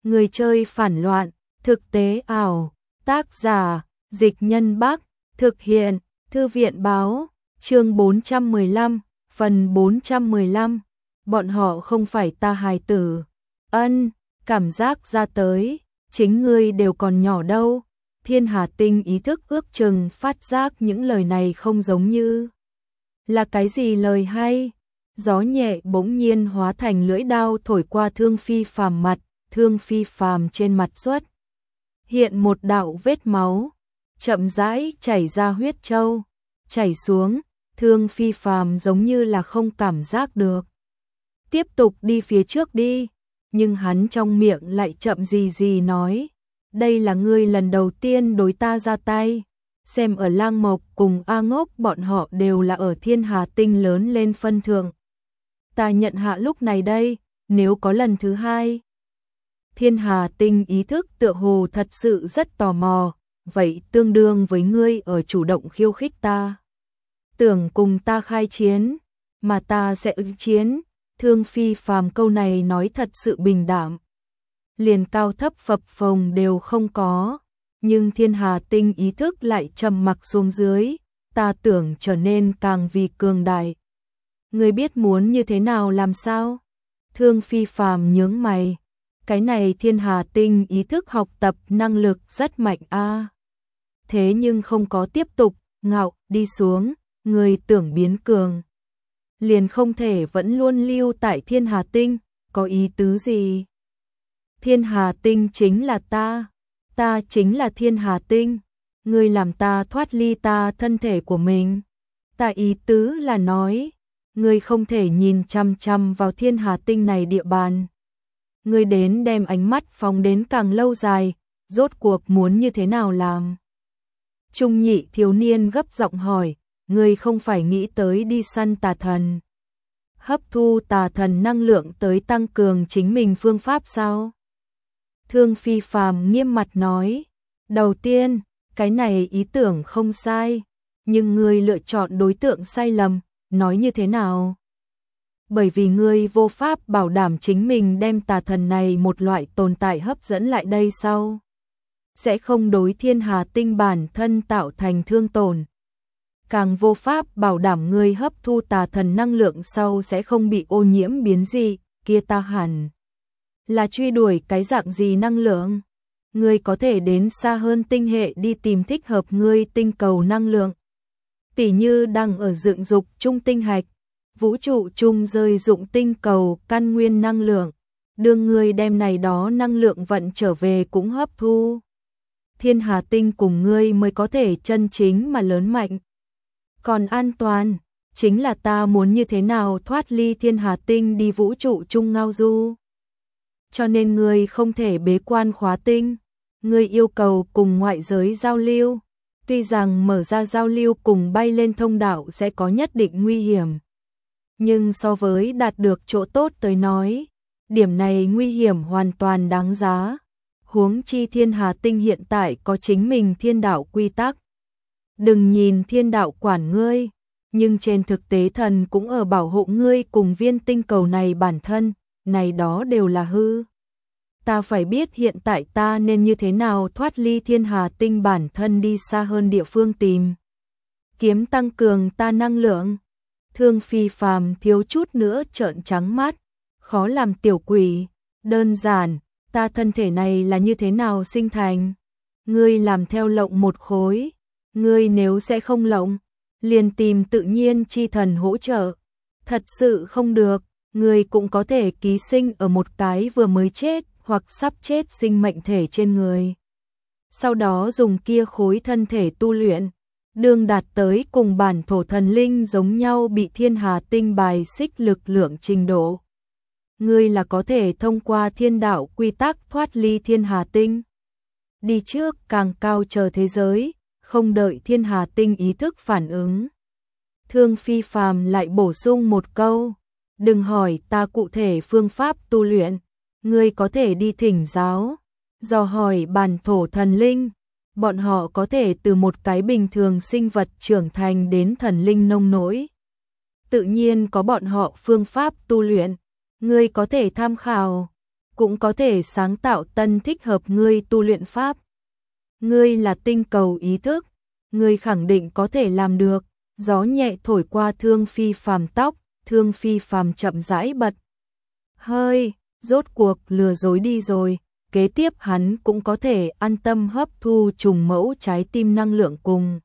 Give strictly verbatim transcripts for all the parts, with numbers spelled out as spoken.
Người chơi phản loạn, thực tế ảo, tác giả, Dịch Nhân Bắc, thực hiện, Thư viện báo, chương bốn trăm mười lăm, phần bốn trăm mười lăm, bọn họ không phải ta hài tử. Ân, cảm giác ra tới, chính ngươi đều còn nhỏ đâu. Thiên Hà Tinh ý thức ước chừng phát giác những lời này không giống như là cái gì lời hay. Gió nhẹ bỗng nhiên hóa thành lưỡi đao thổi qua Thương Phi Phàm mặt, Thương Phi Phàm trên mặt xuất hiện một đạo vết máu, chậm rãi chảy ra huyết châu, chảy xuống, Thương Phi Phàm giống như là không cảm giác được. Tiếp tục đi phía trước đi, nhưng hắn trong miệng lại chậm gì gì nói, đây là ngươi lần đầu tiên đối ta ra tay, xem ở Lang Mộc cùng A Ngốc bọn họ đều là ở Thiên Hà Tinh lớn lên phân thượng. Ta nhận hạ lúc này đây, nếu có lần thứ hai. Thiên Hà Tinh ý thức tựa hồ thật sự rất tò mò, vậy tương đương với ngươi ở chủ động khiêu khích ta. Tưởng cùng ta khai chiến, mà ta sẽ ứng chiến. Thương Phi Phàm câu này nói thật sự bình đạm, liền cao thấp phập phồng đều không có, nhưng Thiên Hà Tinh ý thức lại trầm mặc xuống dưới, ta tưởng trở nên càng vì cường đại. Ngươi biết muốn như thế nào làm sao? Thương Phi Phàm nhướng mày, cái này Thiên Hà Tinh ý thức học tập năng lực rất mạnh a. Thế nhưng không có tiếp tục ngạo đi xuống, ngươi tưởng biến cường, liền không thể vẫn luôn lưu tại Thiên Hà Tinh, có ý tứ gì? Thiên Hà Tinh chính là ta, ta chính là Thiên Hà Tinh, ngươi làm ta thoát ly ta thân thể của mình. Ta ý tứ là nói, ngươi không thể nhìn chăm chăm vào Thiên Hà Tinh này địa bàn. Ngươi đến đem ánh mắt phóng đến càng lâu dài, rốt cuộc muốn như thế nào làm? Trung nhị thiếu niên gấp giọng hỏi, ngươi không phải nghĩ tới đi săn tà thần, hấp thu tà thần năng lượng tới tăng cường chính mình phương pháp sao? Thương Phi Phàm nghiêm mặt nói, đầu tiên, cái này ý tưởng không sai, nhưng ngươi lựa chọn đối tượng sai lầm, nói như thế nào? Bởi vì ngươi vô pháp bảo đảm chính mình đem tà thần này một loại tồn tại hấp dẫn lại đây sau, sẽ không đối Thiên Hà Tinh bản thân tạo thành thương tổn. Càng vô pháp bảo đảm ngươi hấp thu tà thần năng lượng sau sẽ không bị ô nhiễm biến dị, kia ta hẳn là truy đuổi cái dạng gì năng lượng? Ngươi có thể đến xa hơn tinh hệ đi tìm thích hợp ngươi tinh cầu năng lượng. Tỉ như đang ở dựng dục trung tinh hạch, vũ trụ chung rơi dụng tinh cầu căn nguyên năng lượng, đương ngươi đem này đó năng lượng vận trở về cũng hấp thu. Thiên Hà Tinh cùng ngươi mới có thể chân chính mà lớn mạnh. Còn an toàn, chính là ta muốn như thế nào thoát ly Thiên Hà Tinh đi vũ trụ chung ngao du. Cho nên ngươi không thể bế quan khóa tinh, ngươi yêu cầu cùng ngoại giới giao lưu. Tuy rằng mở ra giao lưu cùng bay lên thông đạo sẽ có nhất định nguy hiểm, nhưng so với đạt được chỗ tốt tới nói, điểm này nguy hiểm hoàn toàn đáng giá. Huống chi Thiên Hà Tinh hiện tại có chính mình thiên đạo quy tắc. Đừng nhìn thiên đạo quản ngươi, nhưng trên thực tế thần cũng ở bảo hộ ngươi cùng viên tinh cầu này bản thân, này đó đều là hư. Ta phải biết hiện tại ta nên như thế nào thoát ly Thiên Hà Tinh bản thân đi xa hơn địa phương tìm kiếm tăng cường ta năng lượng. Thương Phi Phàm thiếu chút nữa trợn trắng mắt, khó làm tiểu quỷ, đơn giản, ta thân thể này là như thế nào sinh thành? Ngươi làm theo lộng một khối, ngươi nếu sẽ không lộng, liền tìm tự nhiên chi thần hỗ trợ. Thật sự không được, ngươi cũng có thể ký sinh ở một cái vừa mới chết hoặc sắp chết sinh mệnh thể trên người. Sau đó dùng kia khối thân thể tu luyện, đương đạt tới cùng bản thổ thần linh giống nhau bị Thiên Hà Tinh bài xích lực lượng trình độ. Ngươi là có thể thông qua thiên đạo quy tắc thoát ly Thiên Hà Tinh, đi trước càng cao chờ thế giới, không đợi Thiên Hà Tinh ý thức phản ứng. Thương Phi Phàm lại bổ sung một câu, đừng hỏi ta cụ thể phương pháp tu luyện, ngươi có thể đi thỉnh giáo, dò hỏi bản thổ thần linh, bọn họ có thể từ một cái bình thường sinh vật trưởng thành đến thần linh nông nỗi. Tự nhiên có bọn họ phương pháp tu luyện, ngươi có thể tham khảo. cũng có thể sáng tạo tân thích hợp ngươi tu luyện pháp. Ngươi là tinh cầu ý thức, ngươi khẳng định có thể làm được. Gió nhẹ thổi qua Thương Phi Phàm tóc, Thương Phi Phàm chậm rãi bật hơi, rốt cuộc lừa dối đi rồi. Kế tiếp hắn cũng có thể an tâm hấp thu trùng mẫu trái tim năng lượng cùng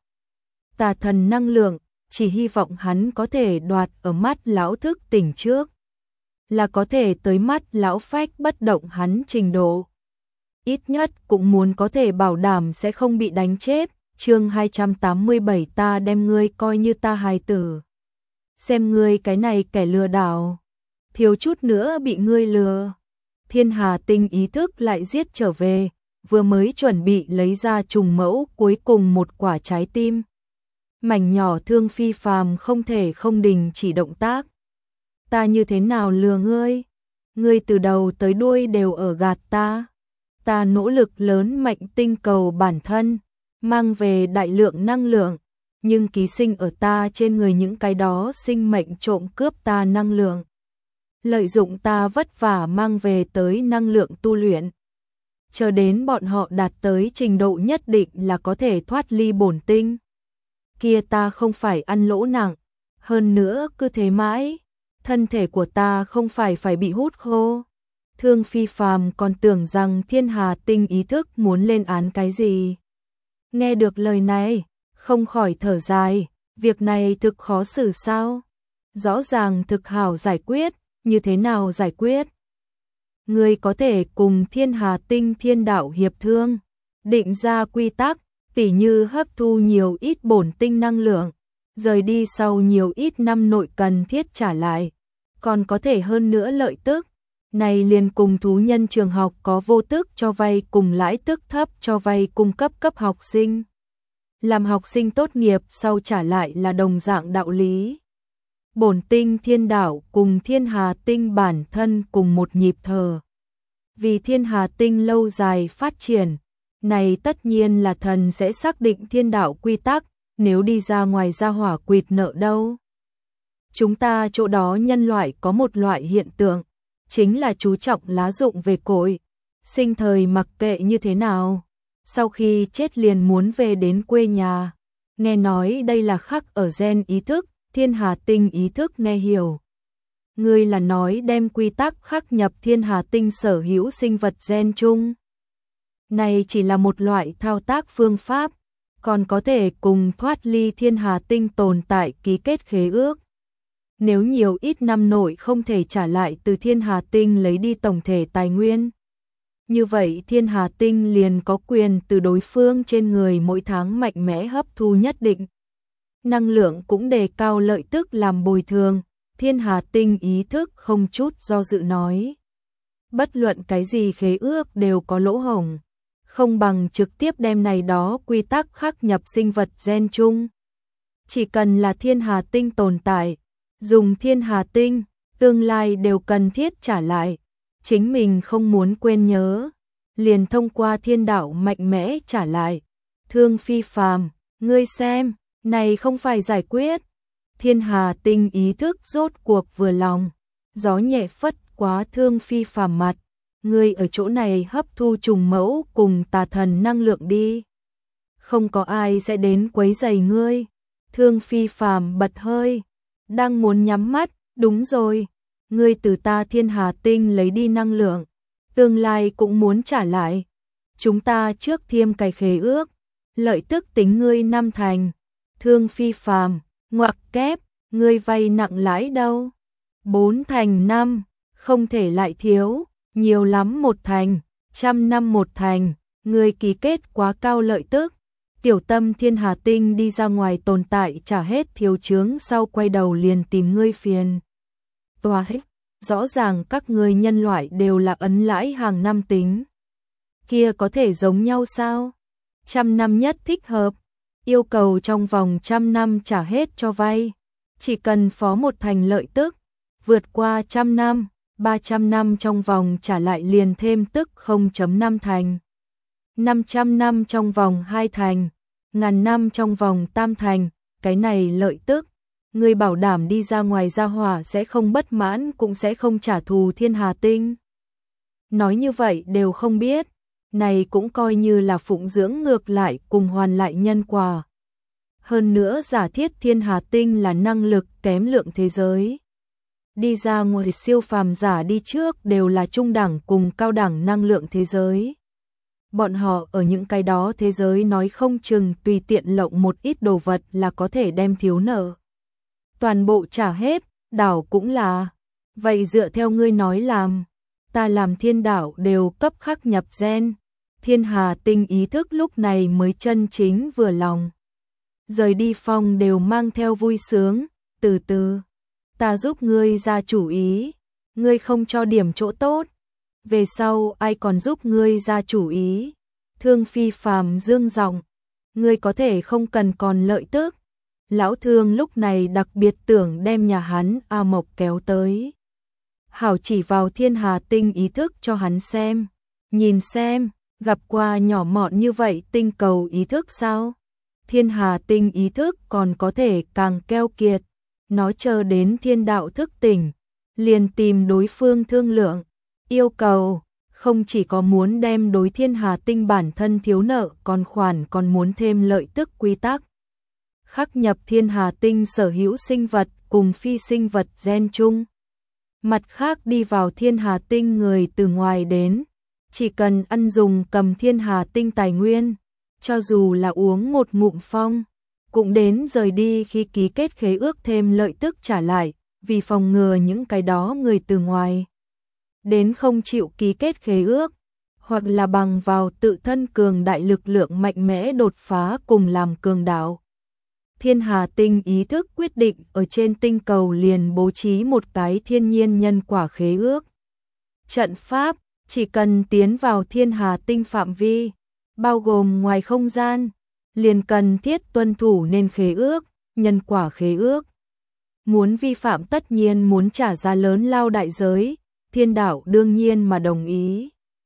tà thần năng lượng, chỉ hy vọng hắn có thể đoạt ở mắt lão thức tỉnh trước, là có thể tới mắt lão phách bất động hắn trình độ. Ít nhất cũng muốn có thể bảo đảm sẽ không bị đánh chết. Chương hai trăm tám mươi bảy, ta đem ngươi coi như ta hài tử. Xem ngươi cái này kẻ lừa đảo, thiếu chút nữa bị ngươi lừa. Thiên Hà Tinh ý thức lại giết trở về, vừa mới chuẩn bị lấy ra trùng mẫu cuối cùng một quả trái tim. Mảnh nhỏ Thương Phi Phàm không thể không đình chỉ động tác. Ta như thế nào lừa ngươi? Ngươi từ đầu tới đuôi đều ở gạt ta. Ta nỗ lực lớn mạnh tinh cầu bản thân, mang về đại lượng năng lượng, nhưng ký sinh ở ta trên người những cái đó sinh mệnh trộm cướp ta năng lượng. Lợi dụng ta vất vả mang về tới năng lượng tu luyện. Chờ đến bọn họ đạt tới trình độ nhất định là có thể thoát ly bổn tinh. Kia ta không phải ăn lỗ nặng, hơn nữa cứ thế mãi, thân thể của ta không phải phải bị hút khô. Thương Phi Phàm còn tưởng rằng Thiên Hà Tinh ý thức muốn lên án cái gì. Nghe được lời này, không khỏi thở dài, việc này thực khó xử sao? Rõ ràng thực hảo giải quyết, như thế nào giải quyết? Ngươi có thể cùng Thiên Hà Tinh thiên đạo hiệp thương, định ra quy tắc, tỉ như hấp thu nhiều ít bổn tinh năng lượng, rời đi sau nhiều ít năm nội cần thiết trả lại, còn có thể hơn nữa lợi tức. Này liền cùng thú nhân trường học có vô tức cho vay cùng lãi tức thấp cho vay cung cấp cấp học sinh. Làm học sinh tốt nghiệp sau trả lại là đồng dạng đạo lý. Bổn tinh thiên đạo cùng Thiên Hà Tinh bản thân cùng một nhịp thở. Vì Thiên Hà Tinh lâu dài phát triển, này tất nhiên là thần sẽ xác định thiên đạo quy tắc, nếu đi ra ngoài ra hỏa quỵt nợ đâu. Chúng ta chỗ đó nhân loại có một loại hiện tượng, chính là chú trọng lá dụng về cội, sinh thời mặc kệ như thế nào, sau khi chết liền muốn về đến quê nhà. Nghe nói đây là khắc ở gen ý thức, Thiên Hà Tinh ý thức nghe hiểu. Ngươi là nói đem quy tắc khắc nhập Thiên Hà Tinh sở hữu sinh vật gen chung. Này chỉ là một loại thao tác phương pháp, còn có thể cùng thoát ly Thiên Hà Tinh tồn tại ký kết khế ước. Nếu nhiều ít năm nội không thể trả lại từ Thiên Hà Tinh lấy đi tổng thể tài nguyên, như vậy Thiên Hà Tinh liền có quyền từ đối phương trên người mỗi tháng mạnh mẽ hấp thu nhất định. Năng lượng cũng đề cao lợi tức làm bồi thường. Thiên Hà Tinh ý thức không chút do dự nói. Bất luận cái gì khế ước đều có lỗ hổng, không bằng trực tiếp đem này đó quy tắc khắc nhập sinh vật gen chung. Chỉ cần là Thiên Hà Tinh tồn tại, dùng Thiên Hà Tinh, tương lai đều cần thiết trả lại. Chính mình không muốn quên nhớ, liền thông qua thiên đạo mạnh mẽ trả lại. Thương Phi Phàm, ngươi xem, này không phải giải quyết. Thiên Hà Tinh ý thức rốt cuộc vừa lòng, gió nhẹ phất quá Thương Phi Phàm mặt. Ngươi ở chỗ này hấp thu trùng mẫu cùng tà thần năng lượng đi. Không có ai sẽ đến quấy rầy ngươi. Thương Phi Phàm bật hơi, đang muốn nhắm mắt, đúng rồi. Ngươi từ ta Thiên Hà Tinh lấy đi năng lượng, tương lai cũng muốn trả lại. Chúng ta trước thiêm cái khế ước, lợi tức tính ngươi năm thành. Thương Phi Phàm, ngoặc kép, ngươi vay nặng lãi đâu? Bốn thành năm, không thể lại thiếu, nhiều lắm một thành, trăm năm một thành, ngươi ký kết quá cao lợi tức. Tiểu tâm Thiên Hà Tinh đi ra ngoài tồn tại trả hết thiếu chướng sau quay đầu liền tìm ngươi phiền. Toa hết, rõ ràng các ngươi nhân loại đều là ấn lãi hàng năm tính. Kia có thể giống nhau sao? Trăm năm nhất thích hợp, yêu cầu trong vòng trăm năm trả hết cho vay. Chỉ cần phó một thành lợi tức, vượt qua trăm năm, ba trăm năm trong vòng trả lại liền thêm tức không phẩy năm thành. năm trăm năm trong vòng hai thành, ngàn năm trong vòng tam thành, cái này lợi tức. Người bảo đảm đi ra ngoài ra hỏa sẽ không bất mãn cũng sẽ không trả thù Thiên Hà Tinh. nói như vậy đều không biết, này cũng coi như là phụng dưỡng ngược lại cùng hoàn lại nhân quả. Hơn nữa giả thiết thiên hà tinh là năng lực kém lượng thế giới. Đi ra ngoài siêu phàm giả đi trước đều là trung đẳng cùng cao đẳng năng lượng thế giới. Bọn họ ở những cái đó thế giới nói không chừng tùy tiện lộng một ít đồ vật là có thể đem thiếu nợ toàn bộ trả hết, đảo cũng là. Vậy dựa theo ngươi nói làm, ta làm thiên đảo đều cấp khắc nhập gen. Thiên hà tinh ý thức lúc này mới chân chính vừa lòng. Rời đi phòng đều mang theo vui sướng, từ từ, ta giúp ngươi ra chủ ý, ngươi không cho điểm chỗ tốt, về sau ai còn giúp ngươi ra chủ ý. Thương Phi Phàm dương giọng, ngươi có thể không cần còn lợi tức. Lão Thương lúc này đặc biệt tưởng đem nhà hắn A Mộc kéo tới. Hảo chỉ vào thiên hà tinh ý thức cho hắn xem, nhìn xem, gặp qua nhỏ mọn như vậy tinh cầu ý thức sao? Thiên hà tinh ý thức còn có thể càng keo kiệt, nó chờ đến thiên đạo thức tỉnh, liền tìm đối phương thương lượng, yêu cầu, không chỉ có muốn đem đối thiên hà tinh bản thân thiếu nợ còn khoản còn muốn thêm lợi tức quy tắc. Khắc nhập thiên hà tinh sở hữu sinh vật cùng phi sinh vật gen chung. Mặt khác đi vào thiên hà tinh người từ ngoài đến, chỉ cần ăn dùng cầm thiên hà tinh tài nguyên, cho dù là uống một ngụm phong, cũng đến rời đi khi ký kết khế ước thêm lợi tức trả lại, vì phòng ngừa những cái đó người từ ngoài đến không chịu ký kết khế ước, hoặc là bằng vào tự thân cường đại lực lượng mạnh mẽ đột phá cùng làm cường đạo. Thiên hà tinh ý thức quyết định ở trên tinh cầu liền bố trí một cái thiên nhiên nhân quả khế ước. Trận pháp, chỉ cần tiến vào thiên hà tinh phạm vi, bao gồm ngoài không gian, liền cần thiết tuân thủ nên khế ước, nhân quả khế ước. Muốn vi phạm tất nhiên muốn trả giá lớn lao đại giới, thiên đạo đương nhiên mà đồng ý.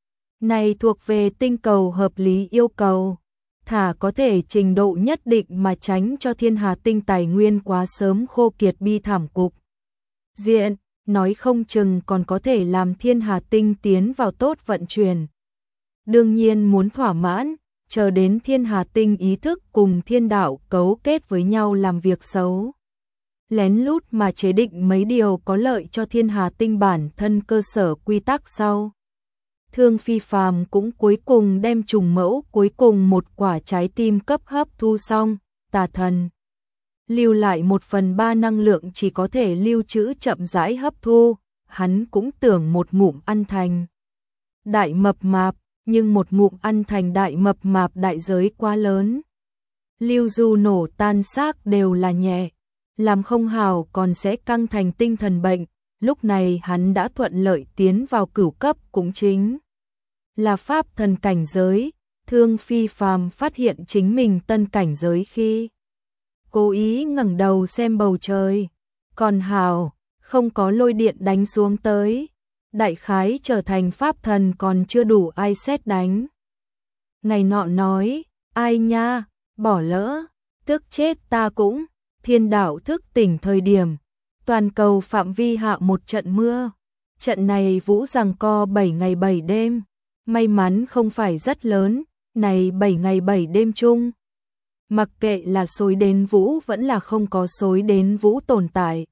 Này thuộc về tinh cầu hợp lý yêu cầu, thả có thể trình độ nhất định mà tránh cho thiên hà tinh tài nguyên quá sớm khô kiệt bi thảm cục diện, nói không chừng còn có thể làm thiên hà tinh tiến vào tốt vận chuyển. Đương nhiên muốn thỏa mãn, chờ đến thiên hà tinh ý thức cùng thiên đạo cấu kết với nhau làm việc xấu. Lén lút mà chế định mấy điều có lợi cho thiên hà tinh bản thân cơ sở quy tắc sau. Thương Phi Phàm cũng cuối cùng đem trùng mẫu cuối cùng một quả trái tim cấp hấp thu xong, tà thần. Lưu lại một phần ba năng lượng chỉ có thể lưu trữ chậm rãi hấp thu, hắn cũng tưởng một ngụm ăn thành đại mập mạp, nhưng một ngụm ăn thành đại mập mạp đại giới quá lớn. Lưu du nổ tan xác đều là nhẹ, làm không hào còn sẽ căng thành tinh thần bệnh, lúc này hắn đã thuận lợi tiến vào cửu cấp cũng chính là pháp thần cảnh giới. Thương Phi Phàm phát hiện chính mình tân cảnh giới khi cố ý ngẩng đầu xem bầu trời, còn hào, không có lôi điện đánh xuống tới, đại khái trở thành pháp thần còn chưa đủ ai xét đánh. Ngày nọ nói, ai nha, bỏ lỡ, tức chết ta cũng, thiên đạo thức tỉnh thời điểm, toàn cầu phạm vi hạ một trận mưa, trận này vũ giằng co bảy ngày bảy đêm, may mắn không phải rất lớn, này bảy ngày bảy đêm chung. Mặc kệ là xối đến vũ vẫn là không có xối đến vũ tồn tại,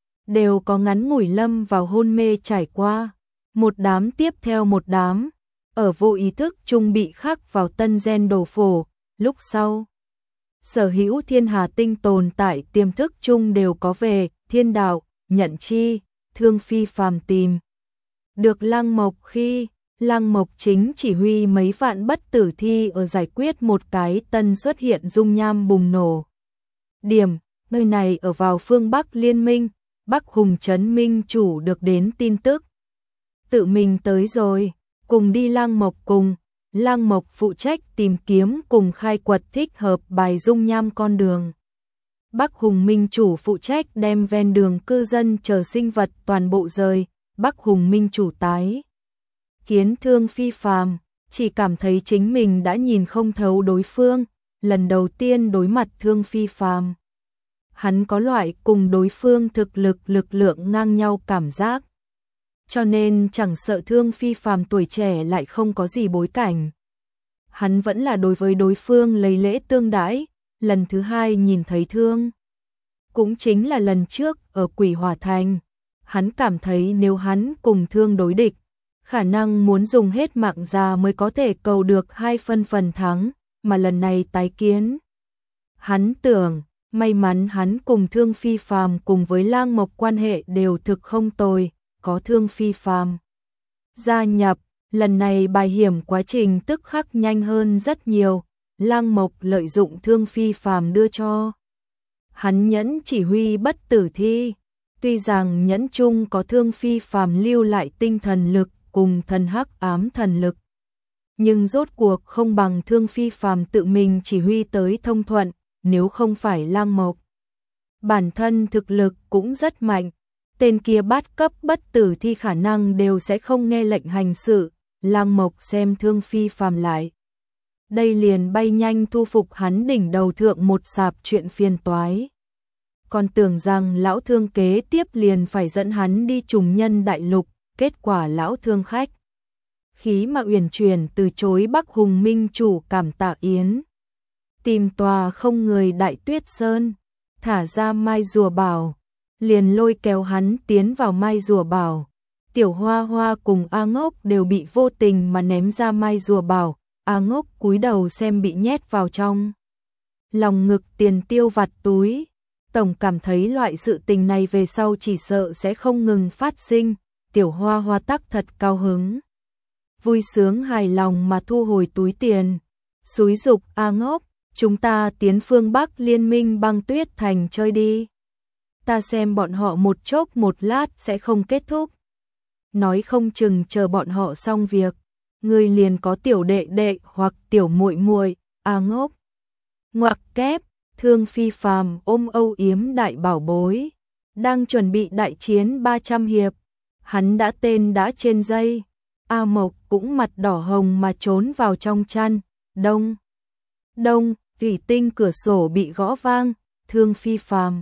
đều có ngắn ngủi lâm vào hôn mê trải qua, một đám tiếp theo một đám, ở vô ý thức chung bị khắc vào tân gen đồ phổ, lúc sau. Sở hữu thiên hà tinh tồn tại tiềm thức chung đều có về, thiên đạo, nhận chi, Thương Phi Phàm tìm. Được Lăng Mộc khi, Lăng Mộc chính chỉ huy mấy vạn bất tử thi ở giải quyết một cái tân xuất hiện dung nham bùng nổ. Điểm, nơi này ở vào phương Bắc Liên minh, Bắc Hùng Trấn Minh chủ được đến tin tức. Tự mình tới rồi, cùng đi Lăng Mộc cùng, Lăng Mộc phụ trách tìm kiếm cùng khai quật thích hợp bài dung nham con đường. Bắc Hùng Minh chủ phụ trách đem ven đường cư dân chờ sinh vật toàn bộ rời, Bắc Hùng Minh chủ tái. Kiến Thương Phi Phàm, chỉ cảm thấy chính mình đã nhìn không thấu đối phương, lần đầu tiên đối mặt Thương Phi Phàm. Hắn có loại cùng đối phương thực lực lực lượng ngang nhau cảm giác. cho nên chẳng sợ Thương Phi Phàm tuổi trẻ lại không có gì bối cảnh. Hắn vẫn là đối với đối phương lấy lễ tương đãi, lần thứ hai nhìn thấy Thương. Cũng chính là lần trước ở Quỷ Hỏa Thành, hắn cảm thấy nếu hắn cùng Thương đối địch, khả năng muốn dùng hết mạng già mới có thể cầu được hai phân phần thắng, mà lần này tái kiến. Hắn tưởng, may mắn hắn cùng Thương Phi Phàm cùng với Lang Mộc quan hệ đều thực không tồi, có Thương Phi Phàm gia nhập, lần này bài hiểm quá trình tức khắc nhanh hơn rất nhiều. Lang Mộc lợi dụng Thương Phi Phàm đưa cho hắn nhẫn chỉ huy bất tử thi, tuy rằng nhẫn chung có Thương Phi Phàm lưu lại tinh thần lực cùng thần hắc ám thần lực, nhưng rốt cuộc không bằng Thương Phi Phàm tự mình chỉ huy tới thông thuận. Nếu không phải Lang Mộc bản thân thực lực cũng rất mạnh, tên kia bát cấp bất tử thi khả năng đều sẽ không nghe lệnh hành sự. Lang Mộc xem Thương Phi Phàm lại đây liền bay nhanh thu phục hắn đỉnh đầu thượng một sạp chuyện phiền toái. Còn tưởng rằng lão Thương kế tiếp liền phải dẫn hắn đi trùng nhân đại lục, kết quả lão Thương khách khí mà uyển chuyển từ chối Bắc Hùng Minh chủ cảm tạ yến. Tìm tòa không người Đại Tuyết Sơn, thả ra Mai Rùa Bảo, liền lôi kéo hắn tiến vào Mai Rùa Bảo. Tiểu Hoa Hoa cùng A Ngốc đều bị vô tình mà ném ra Mai Rùa Bảo, A Ngốc cúi đầu xem bị nhét vào trong lòng ngực tiền tiêu vặt túi. Tổng cảm thấy loại sự tình này về sau chỉ sợ sẽ không ngừng phát sinh. Tiểu Hoa Hoa tắc thật cao hứng, vui sướng hài lòng mà thu hồi túi tiền, xúi giục A Ngốc, chúng ta tiến phương Bắc Liên minh Băng Tuyết Thành chơi đi. Ta xem bọn họ một chốc một lát sẽ không kết thúc. Nói không chừng chờ bọn họ xong việc, người liền có tiểu đệ đệ hoặc tiểu muội muội. A Ngốc ngoặc kép. Thương Phi Phàm ôm âu yếm đại bảo bối, đang chuẩn bị đại chiến ba trăm hiệp. Hắn đã tên đã trên dây. A Mộc cũng mặt đỏ hồng mà trốn vào trong chăn. Đông, đông, thủy tinh cửa sổ bị gõ vang. Thương Phi Phàm,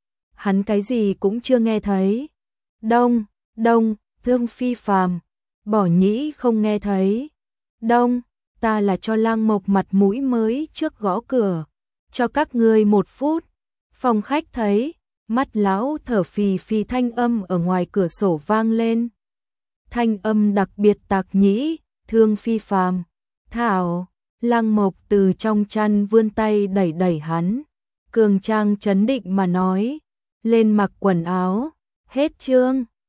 hắn cái gì cũng chưa nghe thấy. Đông, đông, Thương Phi Phàm, bỏ nhĩ không nghe thấy. Đông, ta là cho Lang Mộc mặt mũi mới trước gõ cửa. Cho các ngươi một phút. Phòng khách thấy, mắt lão thở phì phì thanh âm ở ngoài cửa sổ vang lên. Thanh âm đặc biệt tạc nhĩ. Thương Phi Phàm, thảo. Lang Mộc từ trong chăn vươn tay đẩy đẩy hắn, cường trang trấn định mà nói, lên mặc quần áo. Hết chương.